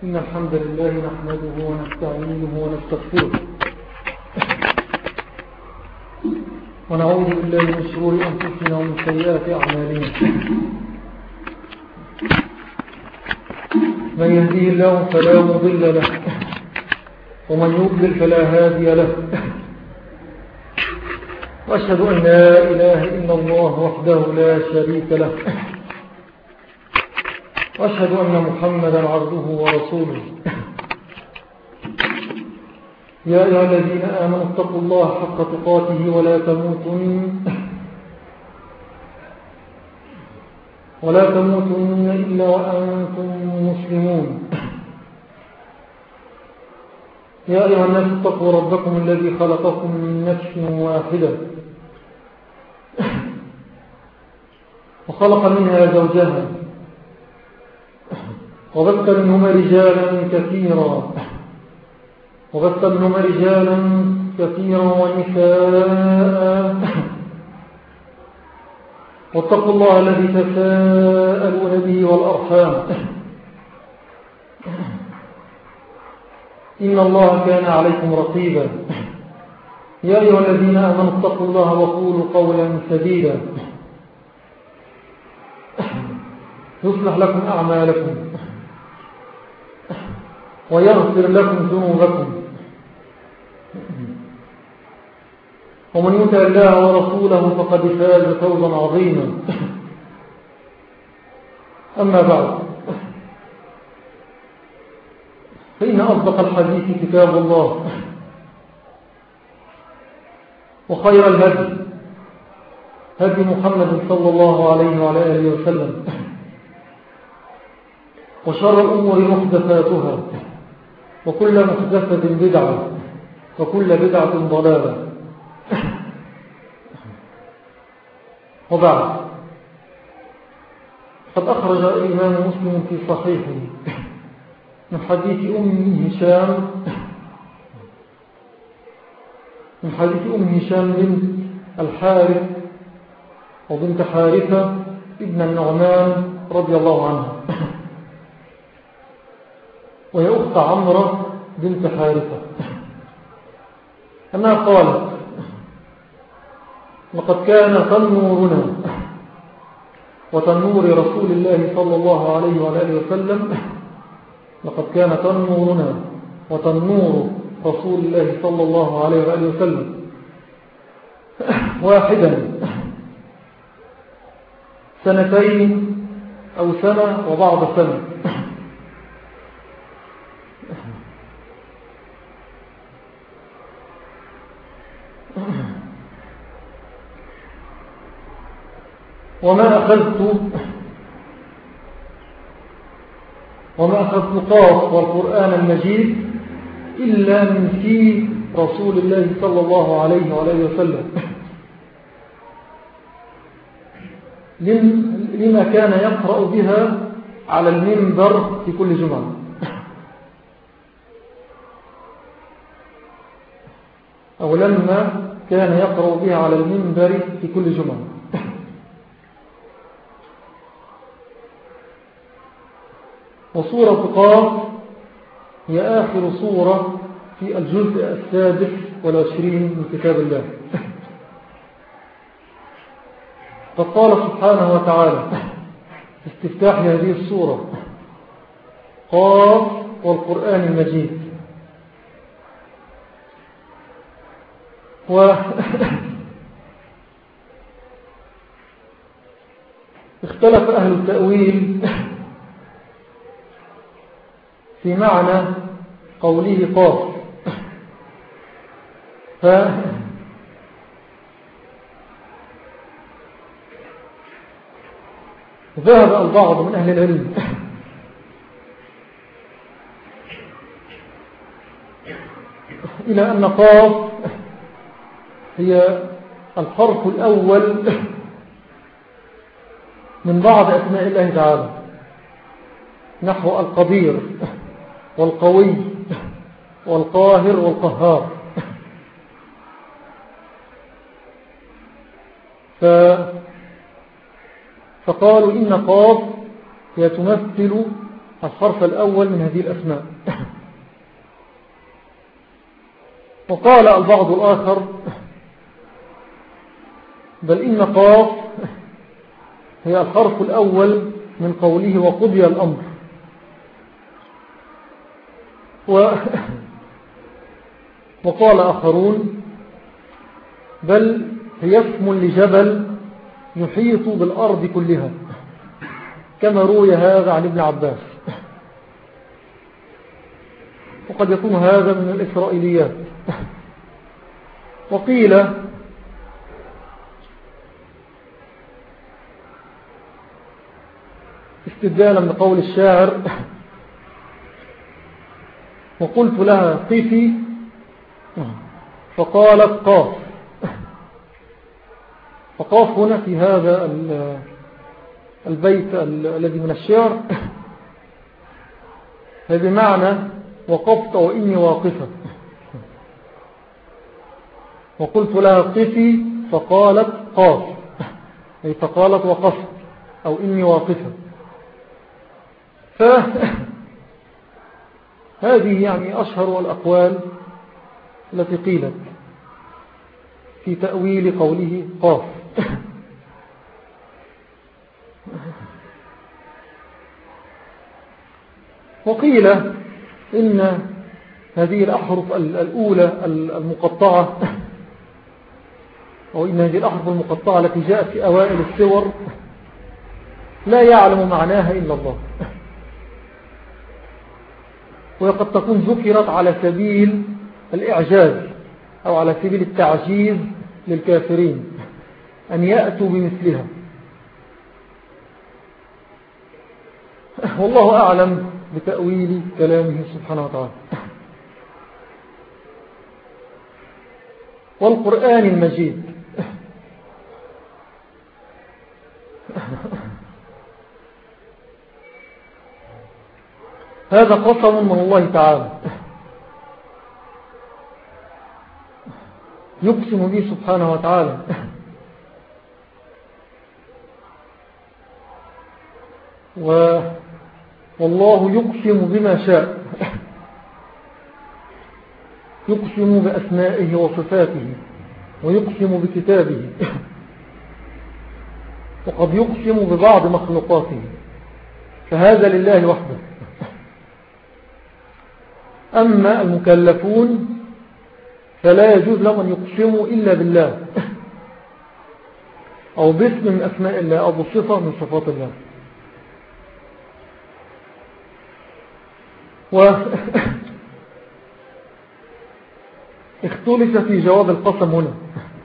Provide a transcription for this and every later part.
إن الحمد لله نحمده ونستعينه ونستغفره ونعوذ بالله من شرور أنفسنا ومن سيئات أعمالنا. من يهديه الله فلا مضل له ومن يضلل فلا هادي له. وأشهد أن لا إله إلا الله وحده لا شريك له. وأشهد أن محمدا عبده ورسوله. يا أيها الذين آمنوا اتقوا الله حق تقاته ولا تموتن إلا وأنتم مسلمون. يا أيها الناس اتقوا ربكم الذي خلقكم من نفس واحدة وخلق منها زوجها وبث منهما رجالا كثيرا ونساء. واتقوا الله الذي تساءلون به والأرحام إن الله كان عليكم رقيبا. يا أيها الذين آمنوا اتقوا الله وقولوا قولا سديدا يصلح لكم أعمالكم ويغفر لكم ذنوبكم ومن يطع الله ورسوله فقد فاز فوزا عظيما. أما بعد، فإن أصدق الحديث كتاب الله، وخير الهدي هدي محمد صلى الله عليه وعلى آله وسلم، وشر الأمور محدثاتها، وكل محدثة بدعة، وكل بدعة ضلالة. وبعد، قد أخرج الإمام مسلم في صحيحه من حديث أم هشام بنت الحارث وبنت حارثة ابن النعمان رضي الله عنها، وهي أخت عمرو بنت حارثة، أنها قالت: لقد كان تنورنا وتنور رسول الله صلى الله عليه وآله وسلم لقد كان تنورنا وتنور رسول الله صلى الله عليه وآله وسلم واحدا سنتين أو سنة وبعض سنة. وما أخذت قاف والقرآن المجيد إلا من في رسول الله صلى الله عليه وآله وسلم، لما كان يقرأ بها على المنبر في كل جمعة. أو لما كان يقرأ بها على المنبر في كل جمعة. وصورة قاف هي آخر صورة في الجزء 26 من كتاب الله. فقال سبحانه وتعالى في استفتاح هذه الصورة: قاف والقرآن المجيد. اختلف أهل التأويل في معنى قوله قاف، ذهب البعض من أهل العلم إلى أن قاف هي الحرف الأول من بعض أسماء الله تعالى، نحو القدير والقوي والقاهر والقهار. فقالوا إن قاف هي تمثل الحرف الأول من هذه الأسماء. وقال البعض الآخر بل إن قاف هي الحرف الأول من قوله وقضي الأمر. وقال آخرون بل هي اسم لجبل يحيط بالأرض كلها، كما روي هذا عن ابن عباس، وقد يكون هذا من الإسرائيليات. وقيل استدلالا من قول الشاعر وقلت لها قفي فقالت قاف. فقاف هنا في هذا البيت الذي من الشعر بمعنى وقفت وإني واقفة. وقلت لها قفي فقالت قاف، أي فقالت وقفت أو إني واقفة. هذه يعني أشهر الأقوال التي قيلت في تأويل قوله قاف. وقيل إن هذه الأحرف الأولى المقطعة، أو إن هذه الأحرف المقطعة التي جاءت في أوائل السور لا يعلم معناها إلا الله، وقد تكون ذكرت على سبيل الإعجاز أو على سبيل التعجيز للكافرين أن يأتوا بمثلها. والله أعلم بتأويل كلامه سبحانه وتعالى. والقرآن المجيد هذا قسم من الله تعالى يقسم به سبحانه وتعالى والله يقسم بما شاء، يقسم بأسمائه وصفاته، ويقسم بكتابه، وقد يقسم ببعض مخلوقاته، فهذا لله وحده. أما المكلفون فلا يجوز لهم أن يقسموا إلا بالله أو باسم من أسماء الله أو بصفة من صفات الله. اختلف في جواب القسم هنا،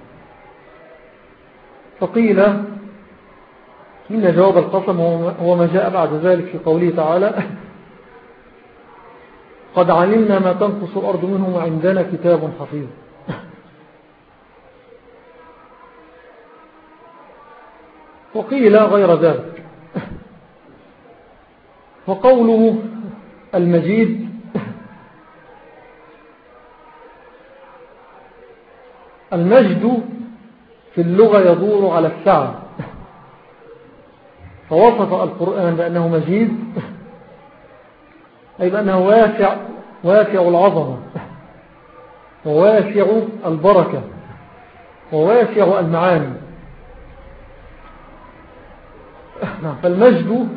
فقيل إن جواب القسم هو ما جاء بعد ذلك في قوله تعالى قد علمنا ما تنقص الأرض منهم وعندنا كتاب حفيظ. وقيل غير ذلك. وقوله المجيد المجد في اللغة يدور على السعة، فوصف القرآن بأنه مجيد أي بأنه واسع العظمة وواسع البركة وواسع المعاني. فالمجد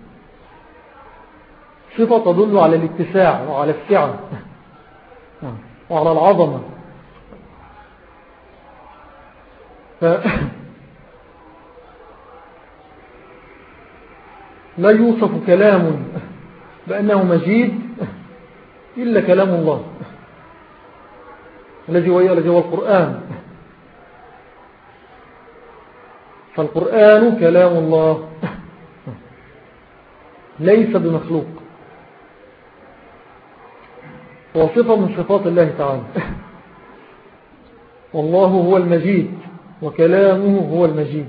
صفة تدل على الاتساع وعلى السعة وعلى العظمة. لا يوصف كلام بأنه مجيد إلا كلام الله الذي هو القرآن. فالقرآن كلام الله ليس بمخلوق، هو صفة من صفات الله تعالى. والله هو المجيد وكلامه هو المجيد.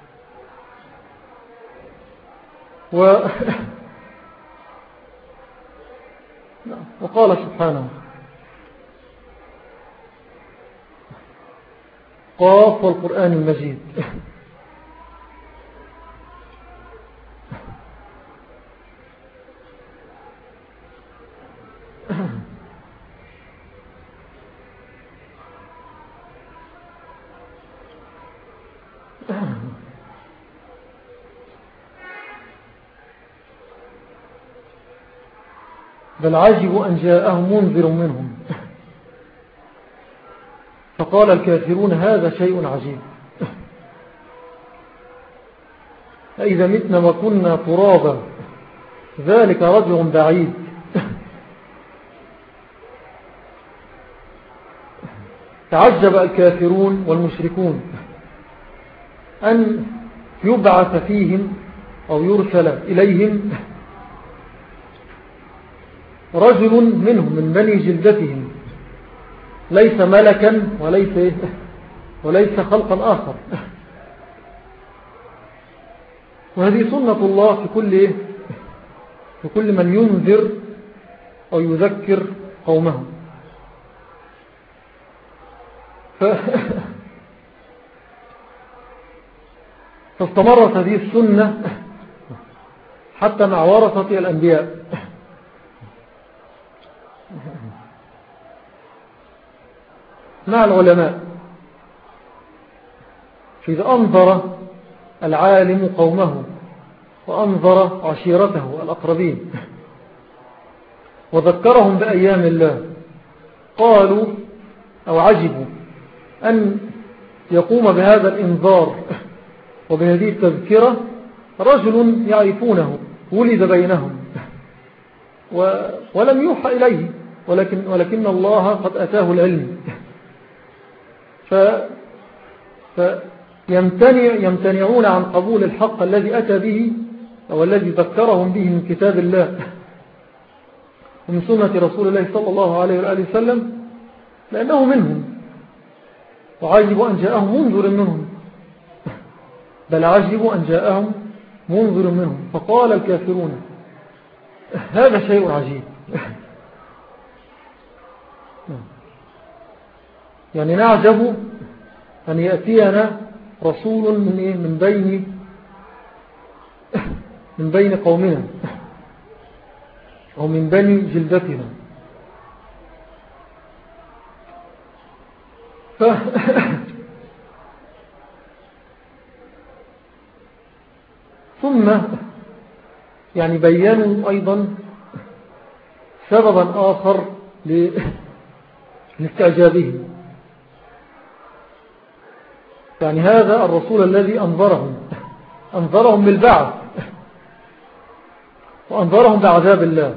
وقال سبحانه قاف والقرآن المجيد. بل عجبوا أن جاءهم منذر منهم. فقال الكافرون هذا شيء عجيب، فإذا متنا وكنا ترابا ذلك رجع بعيد. تعجب الكافرون والمشركون أن يبعث فيهم أو يرسل إليهم رجل منهم من بني جلدتهم، ليس ملكا وليس خلقا آخر. وهذه سنة الله في كل من ينذر أو يذكر قومه. فاستمرت هذه السنة حتى مع ورثة الأنبياء. مع العلماء إذا أنظر العالم قومه وأنظر عشيرته الأقربين وذكرهم بأيام الله قالوا أو عجبوا أن يقوم بهذا الإنذار وبهذه التذكرة رجل يعرفونه ولد بينهم ولم يوحى إليه، ولكن الله قد أتاه العلم، يمتنعون عن قبول الحق الذي أتى به أو الذي ذكرهم به من كتاب الله ومن سنة رسول الله صلى الله عليه وآله وسلم، لأنه منهم. وعجبوا أن جاءهم منذر منهم، بل عجبوا أن جاءهم منذر منهم. فقال الكافرون هذا شيء عجيب. يعني نعجب أن يأتينا رسول من بين قومنا أو من بني جلدتنا. ثم يعني بيّنوا أيضا سببا آخر لاستعجابه. يعني هذا الرسول الذي أنذرهم بالبعث وأنذرهم بعذاب الله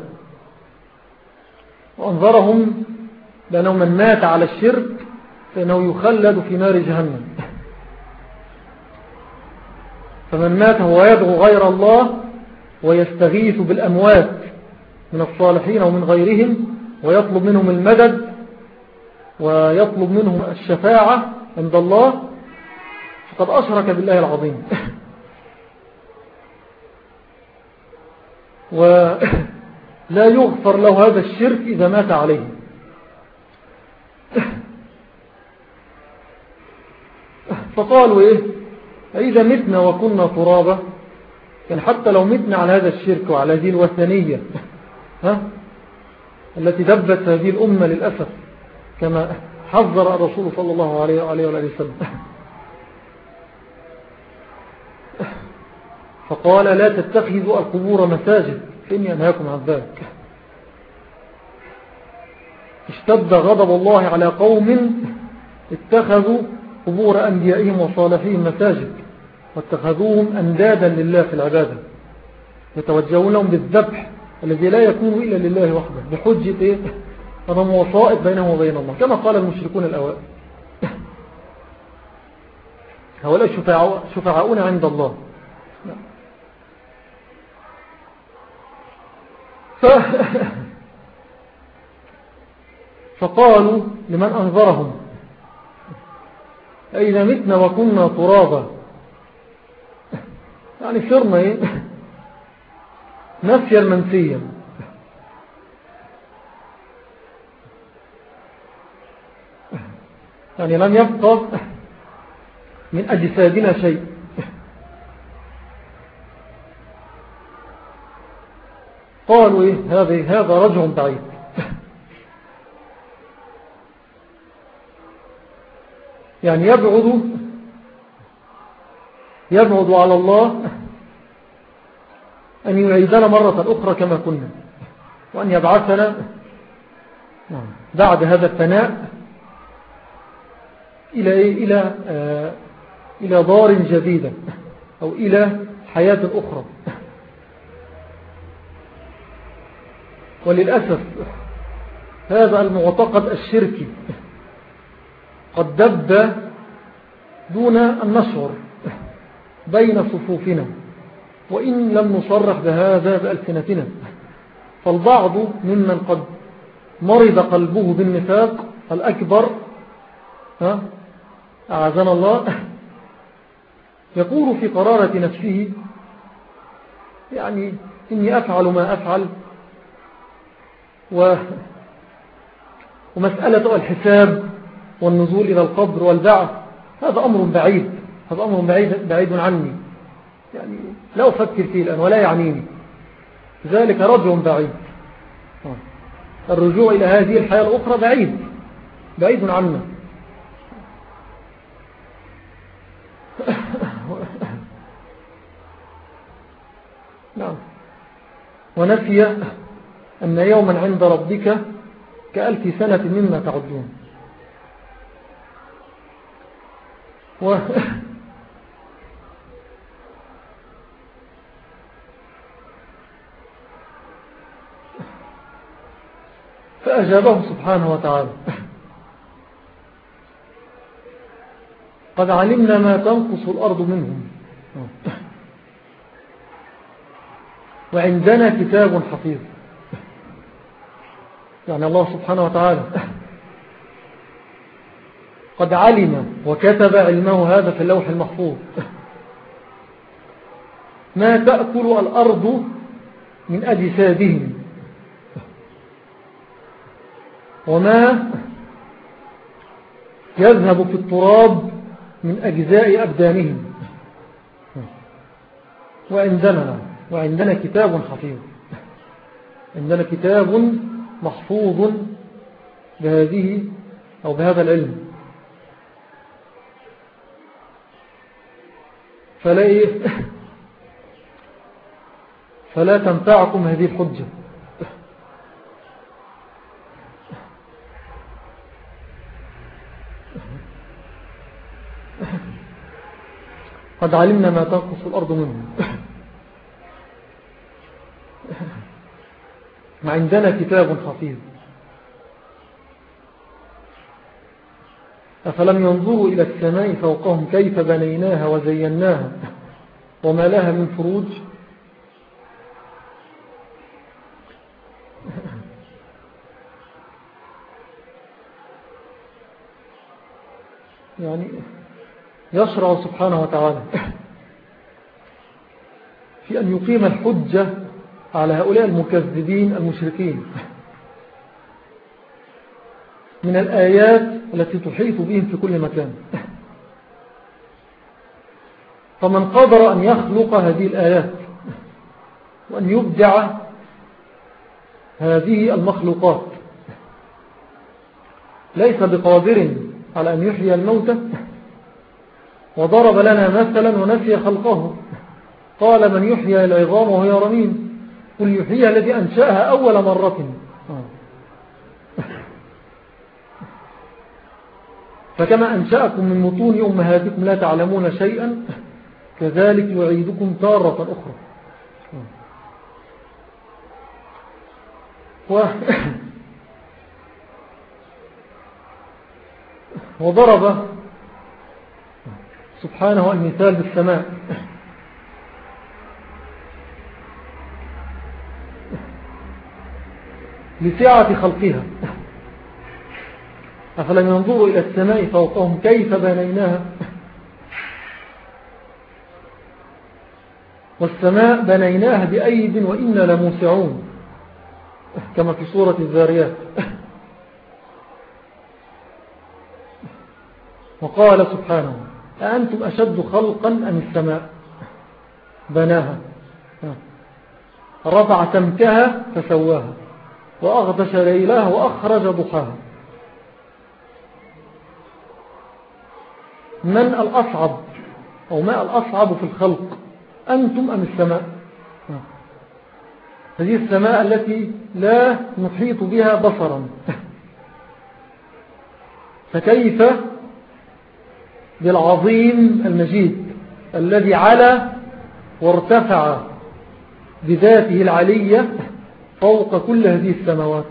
وأنذرهم لأنه من مات على الشرك فإنه يخلد في نار جهنم. فمن مات هو يدعو غير الله ويستغيث بالأموات من الصالحين ومن غيرهم ويطلب منهم المدد ويطلب منهم الشفاعة عند الله فقد أشرك بالله العظيم. ولا يغفر له هذا الشرك إذا مات عليه. فقالوا إذا متنا وكنا ترابا، يعني حتى لو متنا على هذا الشرك وعلى هذه الوثنية التي دبت هذه الأمة للأسف كما حذر الرسول صلى الله عليه وسلم. فقال لا تتخذوا القبور مساجد فإني أنهاكم عن ذلك. اشتد غضب الله على قوم اتخذوا قبور أنبيائهم وصالحين مساجد واتخذوهم أندادا لله في العبادة، يتوجهون لهم بالذبح الذي لا يكون إلا لله وحده بحجة أنهم وسائط بينهم وبين الله، كما قال المشركون الأوائل هؤلاء شفعاؤون عند الله. فقالوا لمن أنذرهم إذا متنا وكنا ترابا، يعني صرنا نفيا منسيا. يعني لم يبقى من أجسادنا شيء. قالوا هذا رجع بعيد. يعني يبعد على الله أن يعيدنا مرة أخرى كما كنا. وأن يبعثنا بعد هذا الفناء إلى دار جديدة أو إلى حياة أخرى. وللأسف هذا المعتقد الشركي قد دب دون أن نشعر بين صفوفنا، وإن لم نصرح بهذا بألسنتنا. فالبعض ممن قد مرض قلبه بالنفاق الأكبر أعاذنا الله يقول في قرارة نفسه يعني إني أفعل ما أفعل، ومسألة الحساب والنزول إلى القبر والبعث هذا أمر بعيد، هذا أمر بعيد عني، يعني لا أفكر فيه الآن ولا يعنيني، ذلك رجع بعيد. الرجوع إلى هذه الحياة الأخرى بعيد عنا. نعم. ونسي أن يوما عند ربك كألف سنة مما تعدون. فأجابه سبحانه وتعالى قد علمنا ما تنقص الأرض منهم وعندنا كتاب حفيظ. يعني الله سبحانه وتعالى قد علم وكتب علمه هذا في اللوح المحفوظ ما تأكل الأرض من أجسادهم وما يذهب في التراب من أجزاء أبدانهم. وعندنا كتاب حفيظ، عندنا كتاب محفوظ بهذه أو بهذا العلم. فلا تنفعكم هذه الحجة. قد علمنا ما تنقص الأرض منهم عندنا كتاب حفيظ أفلم ينظروا إلى السماء فوقهم كيف بنيناها وزيناها وما لها من فروج. يعني يشرع سبحانه وتعالى في أن يقيم الحجة على هؤلاء المكذبين المشركين من الآيات التي تحيط بهم في كل مكان. فمن قدر أن يخلق هذه الآيات وأن يبدع هذه المخلوقات ليس بقادر على أن يحيي الموتى. وضرب لنا مثلا ونسي خلقه قال من يحيي العظام وهي رميم قل يحييها الذي أنشأها أول مرة. فكما أنشأكم من بطون أمهاتكم لا تعلمون شيئا كذلك يعيدكم تارة أخرى. وضرب سبحانه المثال بالسماء لسعة خلقها أفلم ينظروا إلى السماء فوقهم كيف بنيناها والسماء بنيناها بأيد وإنا لموسعون كما في سورة الذاريات. وقال سبحانه أأنتم أشد خلقا أم السماء بناها رفع سمكها فسواها وأغطش ليلها وأخرج ضحاها. من الأصعب أو ما الأصعب في الخلق أنتم أم السماء؟ هذه السماء التي لا نحيط بها بصرا، فكيف بالعظيم المجيد الذي علا وارتفع بذاته العلية فوق كل هذه السماوات.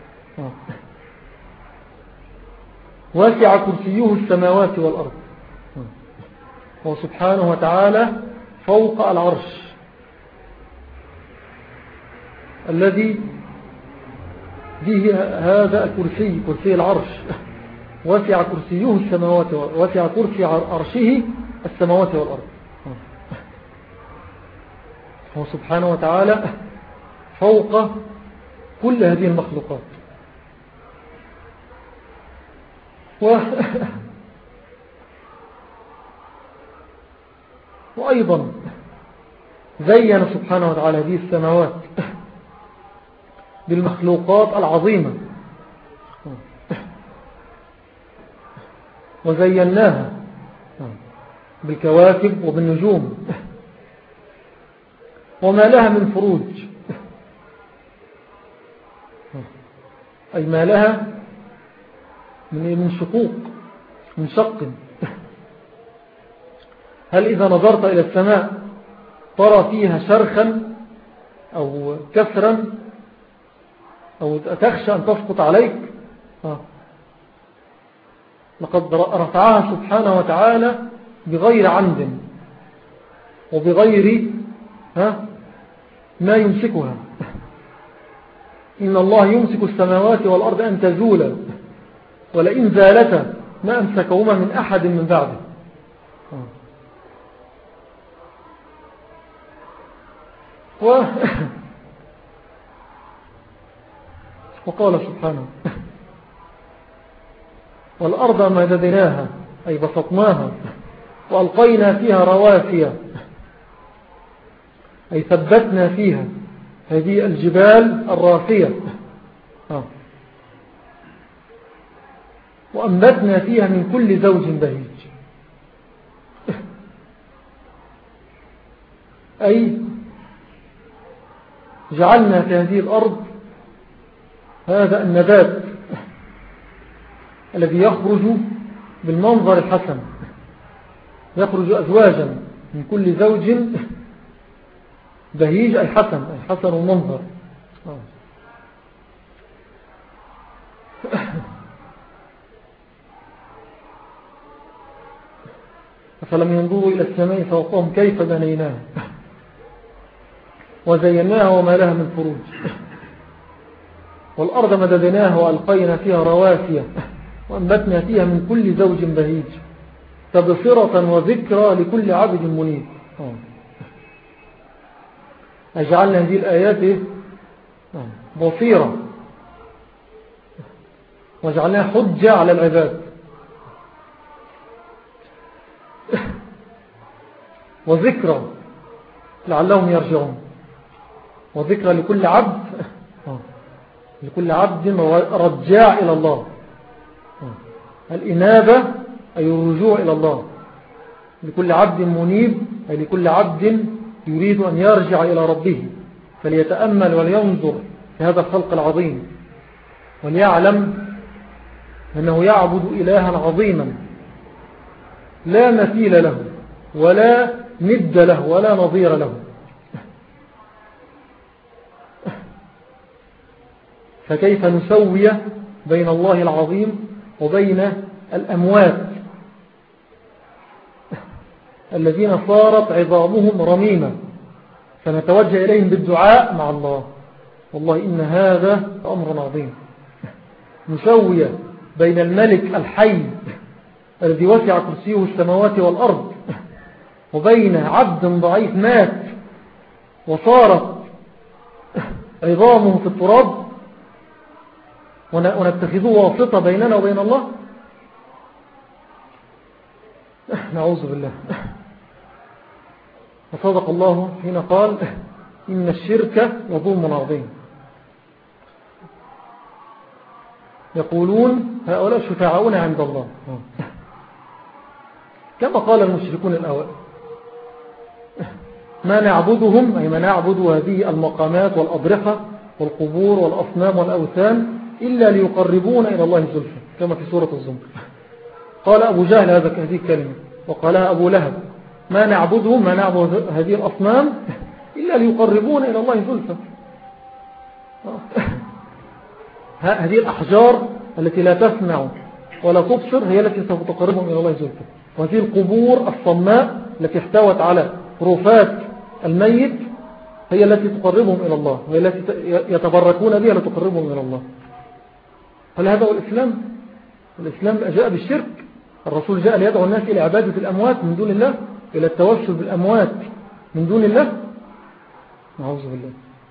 واسع كرسيه السماوات والأرض، هو سبحانه وتعالى فوق العرش الذي به هذا الكرسي، كرسي العرش، واسع كرسيه السماوات، واسع كرسي عرشه السماوات والأرض. هو سبحانه وتعالى فوق كل هذه المخلوقات. وأيضا زين سبحانه وتعالى هذه السماوات بالمخلوقات العظيمة، وزيناها بالكواكب وبالنجوم وما لها من فروج، أي ما لها من شقوق، من شق. هل إذا نظرت إلى السماء ترى فيها شرخا أو كسرا أو تخشى أن تسقط عليك؟ لقد رفعها سبحانه وتعالى بغير عمد وبغير ما يمسكها. إن الله يمسك السماوات والأرض أن تزولا ولئن زالتا ما أمسكهما من أحد من بعده. وقال سبحانه والأرض مددناها أي بسطناها وألقينا فيها رواسي أي ثبتنا فيها هذه الجبال الراسية وأنبتنا فيها من كل زوج بهيج، أي جعلنا في هذه الأرض هذا النبات الذي يخرج بالمنظر الحسن، يخرج أزواجا من كل زوج بهيج أي حسن، أي حسن المنظر. فلم ينظروا إلى السماء فوقهم كيف بنيناها وزيناها وما لها من فروج والأرض مددناها وألقينا فيها رواسي وأنبتنا فيها من كل زوج بهيج تبصرة وذكرى لكل عبد منيب. أجعلنا هذه الآيات بصيرة وجعلناها حجة على العباد وذكرى لعلهم يرجعون، وذكرى لكل عبد، لكل عبد رجاع إلى الله، الإنابة أي الرجوع إلى الله، لكل عبد منيب أي لكل عبد يريد أن يرجع إلى ربه فليتأمل ولينظر في هذا الخلق العظيم وليعلم أنه يعبد إلها عظيما لا مثيل له ولا ند له ولا نظير له. فكيف نسوي بين الله العظيم وبين الأموات الذين صارت عظامهم رميمة فنتوجه إليهم بالدعاء مع الله؟ والله إن هذا أمر عظيم. نسوي بين الملك الحي الذي وسع كرسيه السماوات والأرض وبين عبد ضعيف مات وصارت عظامه في التراب ونتخذه واسطة بيننا وبين الله؟ نعوذ بالله. وصدق الله حين قال إن الشرك لظلم عظيم. يقولون هؤلاء شفعاؤنا عند الله كما قال المشركون الأوائل. ما نعبدهم أي ما نعبد هذه المقامات والأضرحة والقبور والأصنام والأوثان إلا ليقربون إلى الله زلفى، كما في سورة الزمر. قال أبو جهل هذه الكلمة، وقالها أبو لهب: ما نعبدهم، ما نعبد هذه الأصنام إلا ليقربون إلى الله زلفى. هذه الأحجار التي لا تسمع ولا تبصر هي التي سوف تقربهم إلى الله زلفى، وهذه القبور الصماء التي احتوت على رفات الميت هي التي تقربهم إلى الله، وهي التي يتبركون بها لتقربهم إلى الله. هل هذا هو الإسلام؟ الإسلام جاء بالشرك. الرسول جاء ليدعو الناس إلى عبادة الأموات من دون الله، إلى التوسل بالأموات من دون الله. نعوذ بالله.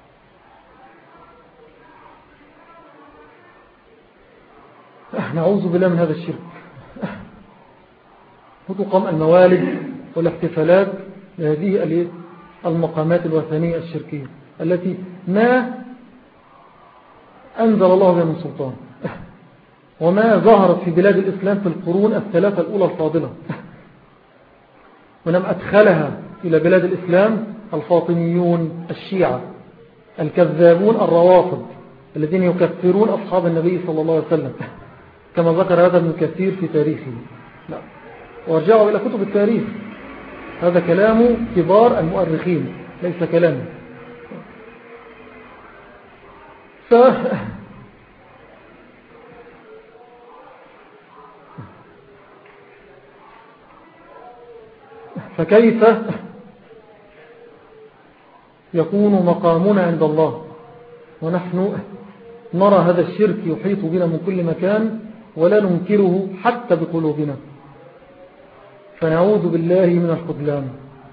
نعوذ بالله من هذا الشرك. وتقام الموالد والاحتفالات لهذه المقامات الوثنية الشركية التي ما أنزل الله بها من سلطان، وما ظهرت في بلاد الإسلام في القرون الثلاثة الأولى الفاضلة، ولم أدخلها إلى بلاد الإسلام الفاطميون الشيعة الكذابون الروافض الذين يكفرون أصحاب النبي صلى الله عليه وسلم، كما ذكر هذا ابن كثير في تاريخه. لا. وارجعوا إلى كتب التاريخ، هذا كلام كبار المؤرخين ليس كلامه. فكيف يكون مقامنا عند الله ونحن نرى هذا الشرك يحيط بنا من كل مكان ولا ننكره حتى بقلوبنا؟ فنعوذ بالله من الخذلان.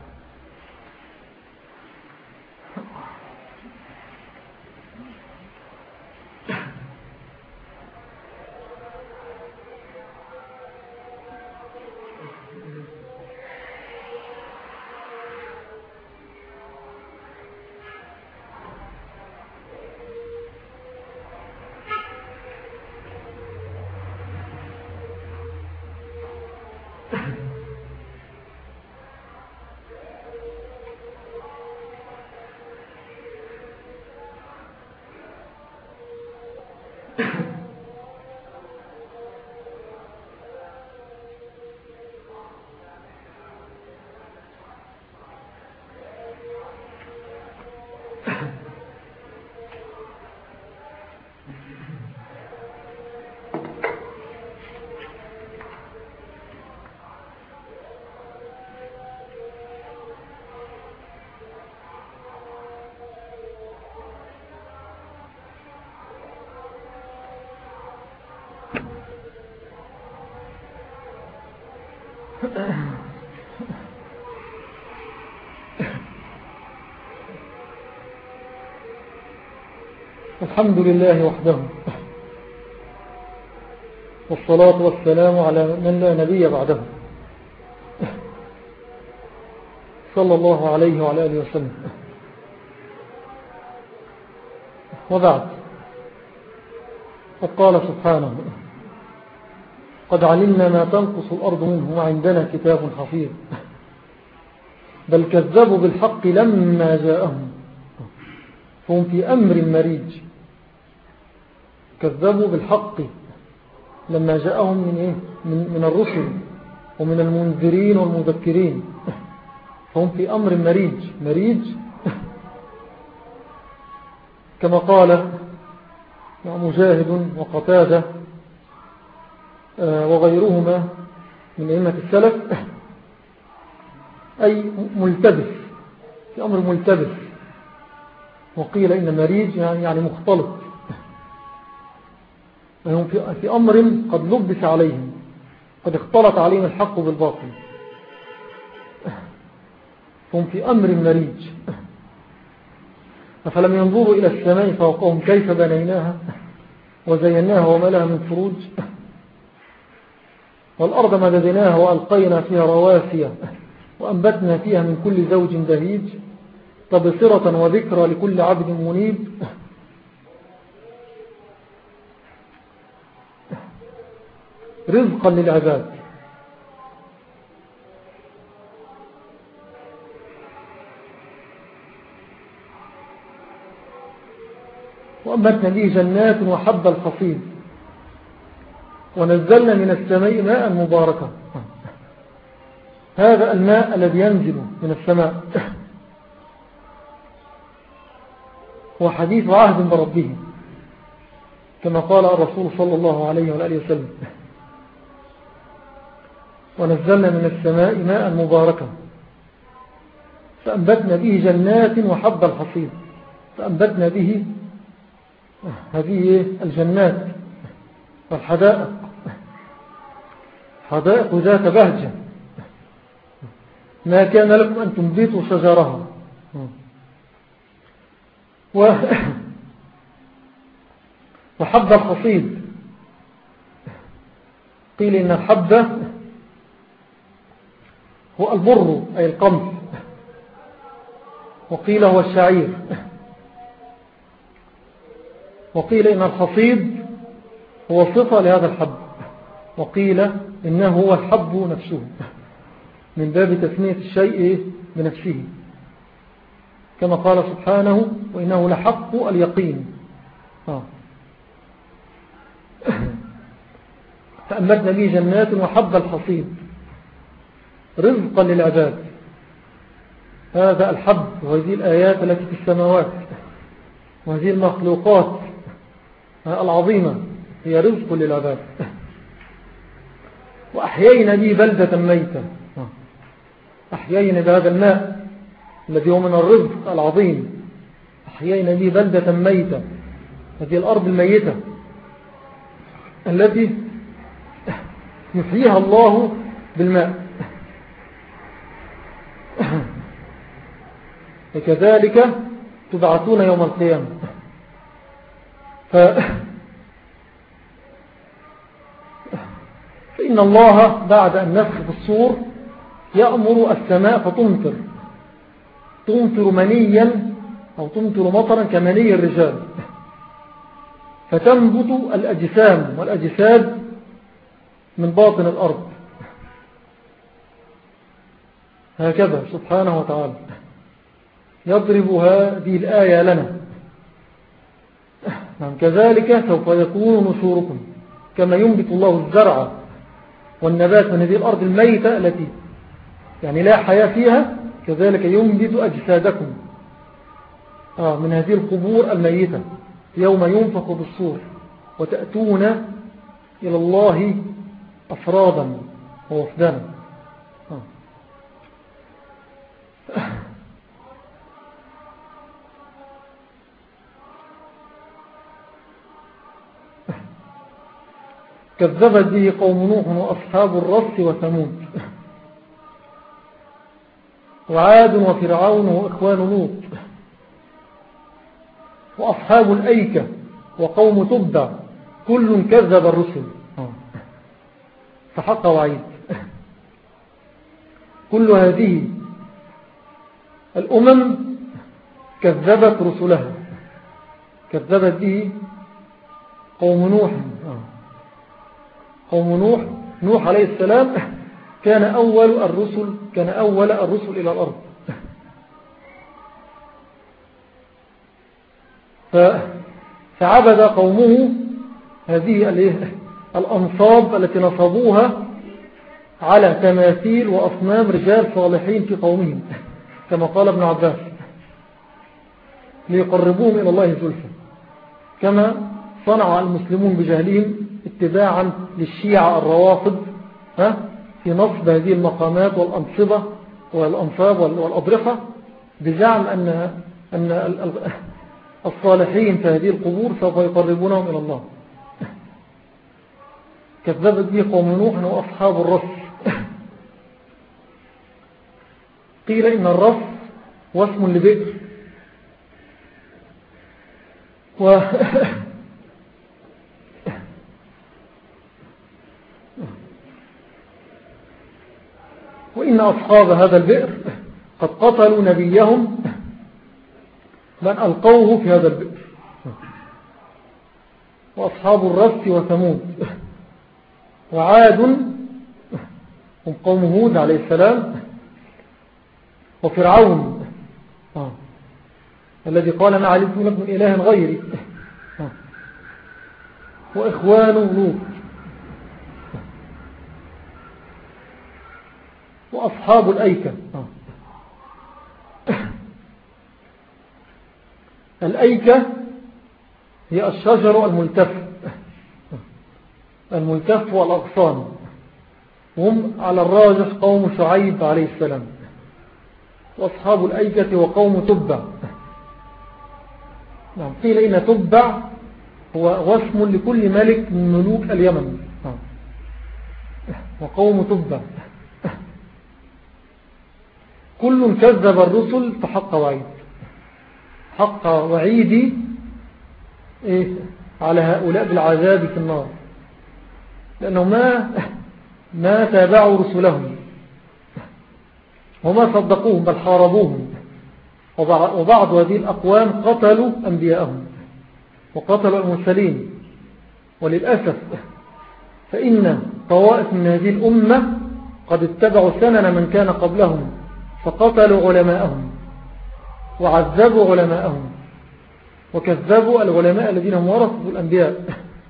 الحمد لله وحده، والصلاة والسلام على من لا نبي بعده، صلى الله عليه وعلى آله وسلم. وبعد، قد قال سبحانه: قد علمنا ما تنقص الأرض منه وعندنا كتاب حفيظ. بل كذبوا بالحق لما جاءهم فهم في أمر مريج. كذبوا بالحق لما جاءهم من الرسل ومن المنذرين والمذكرين، فهم في أمر مريج كما قال مجاهد وقتادة وغيرهما من أئمة السلف، أي ملتبس، في أمر ملتبس. وقيل إن مريج يعني مختلط، فهم في أمر قد لبس عليهم، قد اختلط عليهم الحق بالباطل، فهم في أمر مريج. أفلم ينظروا إلى السماء فوقهم كيف بنيناها وزيناها وما لها من فروج، والأرض مددناها وألقينا فيها رواسي وأنبتنا فيها من كل زوج بهيج تبصرة وذكرى لكل عبد منيب. رزقا للعباد. وأنبتنا به جنات وحب الحصيد ونزلنا من السماء ماء مباركا. هذا الماء الذي ينزل من السماء هو حديث عهد بربه كما قال الرسول صلى الله عليه وآله وسلم: ونزلنا من السماء ماء مباركا فأنبتنا به جنات وحب الحصيد. فأنبتنا به هذه الجنات والحدائق، حدائق ذات بهجة ما كان لكم أن تنبتوا شجرها. وحب الحصيد قيل إن الحب هو البر أي القمح، وقيل هو الشعير، وقيل إن الحصيد هو صفة لهذا الحب، وقيل إنه هو الحب نفسه من باب تسمية الشيء بنفسه كما قال سبحانه: وإنه لحق اليقين. فأنبتنا به جنات وحب الحصيد رزقا للعباد. هذا الحب وهذه الآيات التي في السماوات وهذه المخلوقات العظيمة هي رزق للعباد. وأحيينا به بلدة ميتة، أحيينا بهذا الماء الذي هو من الرزق العظيم، أحيينا به بلدة ميتة، هذه الأرض الميتة التي يحييها الله بالماء. وكذلك تبعثون يوم القيامة. فإن الله بعد أن نفخ في الصور يأمر السماء فتمطر، تمطر منيا أو تمطر مطرا كمني الرجال، فتنبت الأجسام والأجساد من باطن الأرض. هكذا سبحانه وتعالى يضرب هذه الآية لنا. كذلك سوف يكون نشوركم كما ينبت الله الزرع والنبات من هذه الأرض الميتة التي يعني لا حياة فيها، كذلك ينبت أجسادكم من هذه القبور الميتة يوم ينفخ بالصور وتأتون إلى الله أفرادا ووفدانا. كذبت به قوم نوح وأصحاب الرس وثمود وعاد وفرعون وإخوان لوط وأصحاب الأيكة وقوم تبع كل كذب الرسل فحق وعيد. كل هذه الأمم كذبت رسلها. كذبت به قوم نوح. قوم نوح عليه السلام كان أول الرسل إلى الأرض. فعبد قومه هذه الأنصاب التي نصبوها على تماثيل وأصنام رجال صالحين في قومهم كما قال ابن عباس ليقربوهم إلى الله زلفى، كما صنع المسلمون بجهلهم اتباعا للشيعة الروافض في نصب هذه المقامات والأنصبة والأنصاب والأضرحة بزعم أن الصالحين في هذه القبور سوف يقربونهم إلى الله. كذبت به قوم نوح وأصحاب الرس. قيل إن الرس واسم لبئر وإن أصحاب هذا البئر قد قتلوا نبيهم من ألقوه في هذا البئر. وأصحاب الرس وثمود وعاد هم قوم هود عليه السلام وفرعون الذي قال ما علمت لكم من إله غيري وإخوان لوط وأصحاب الأيكة. الأيكة هي الشجر الملتف والأغصان، هم على الراجح قوم شعيب عليه السلام. وأصحاب الأيكة وقوم تبع. نعم، قيل إن تبع هو واسم لكل ملك من ملوك اليمن. وقوم تبع كل كذب الرسل فحق وعيد. حق وعيدي على هؤلاء بالعذاب في النار، لأنهم ما تابعوا رسلهم وما صدقوهم بل حاربوهم. وبعض هذه الأقوام قتلوا أنبياءهم وقتلوا المرسلين. وللأسف فإن طوائف من هذه الأمة قد اتبعوا سنن من كان قبلهم فقتلوا علماءهم وعذبوا علماءهم وكذبوا العلماء الذين هم ورثوا الأنبياء.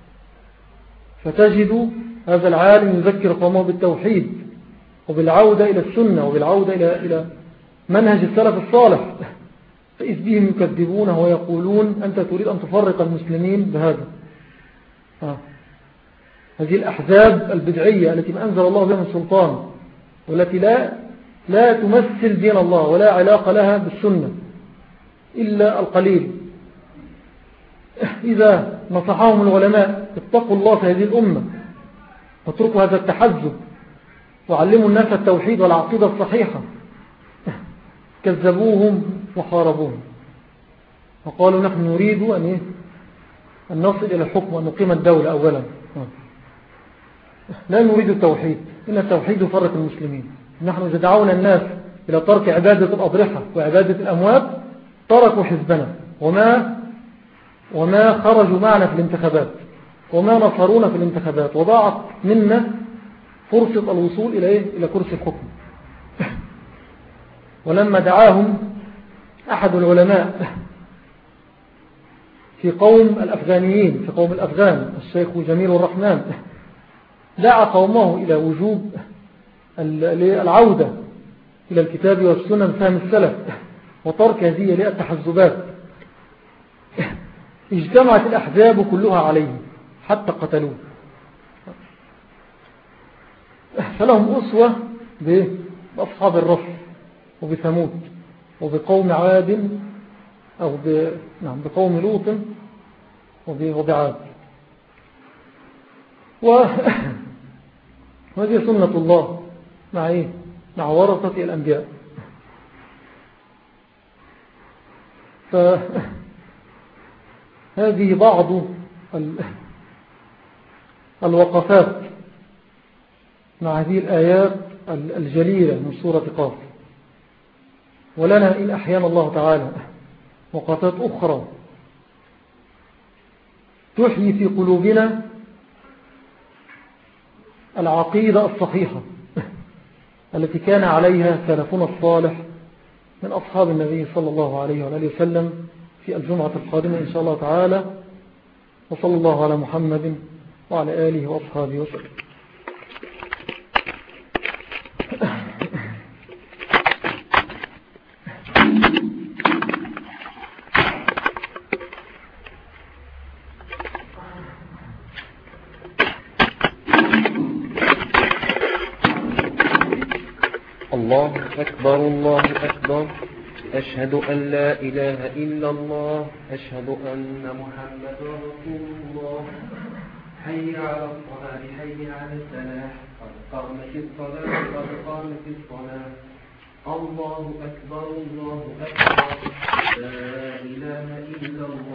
فتجد هذا العالم يذكر قومه بالتوحيد وبالعودة إلى السنة وبالعودة إلى منهج السلف الصالح، فإذ بهم يكذبونه ويقولون أنت تريد أن تفرق المسلمين بهذا. هذه الأحزاب البدعية التي ما أنزل الله بها من سلطان، والتي لا تمثل دين الله ولا علاقة لها بالسنة إلا القليل. إذا نصحهم العلماء اتقوا الله في هذه الأمة واتركوا هذا التحزب وعلموا الناس التوحيد والعقيدة الصحيحة، كذبوهم وحاربوهم وقالوا نحن نريد أن نصل إلى الحكم وأن نقيم الدولة أولا. لا نريد التوحيد، إن التوحيد يفرق المسلمين. نحن إذا دعونا الناس إلى ترك عبادة الأضرحة وعبادة الأموات تركوا حزبنا وما خرجوا معنا في الانتخابات وما نصرونا في الانتخابات، وضاعت منا فرصة الوصول إلى كرسي الحكم. ولما دعاهم أحد العلماء في قوم الأفغانيين، في قوم الأفغان، الشيخ جميل الرحمن، دعا قومه إلى وجوب العودة إلى الكتاب والسنة بفهم السلف وترك هذه التحزبات. اجتمعت الأحزاب كلها عليه حتى قتلوه. فلهم أسوة بأصحاب الرس وبثمود وبقوم عاد أو بقوم لوط وبعاد. وهذه سنة الله مع ورثة الأنبياء. فهذه بعض الوقفات مع هذه الآيات الجليلة من سورة قاف. ولنا إن أحيانا الله تعالى وقفات أخرى تحيي في قلوبنا العقيدة الصحيحة التي كان عليها سلفنا الصالح من أصحاب النبي صلى الله عليه وآله وسلم في الجمعة القادمة إن شاء الله تعالى. وصلى الله على محمد وعلى آله وأصحابه وسلم. الله أكبر الله أكبر، أشهد أن لا إله إلا الله، أشهد أن محمد رسول الله. حي على الصلاة حي على الفلاح، قد قامت الصلاة قد قامت الصلاة. الله أكبر الله أكبر، لا إله إلا الله.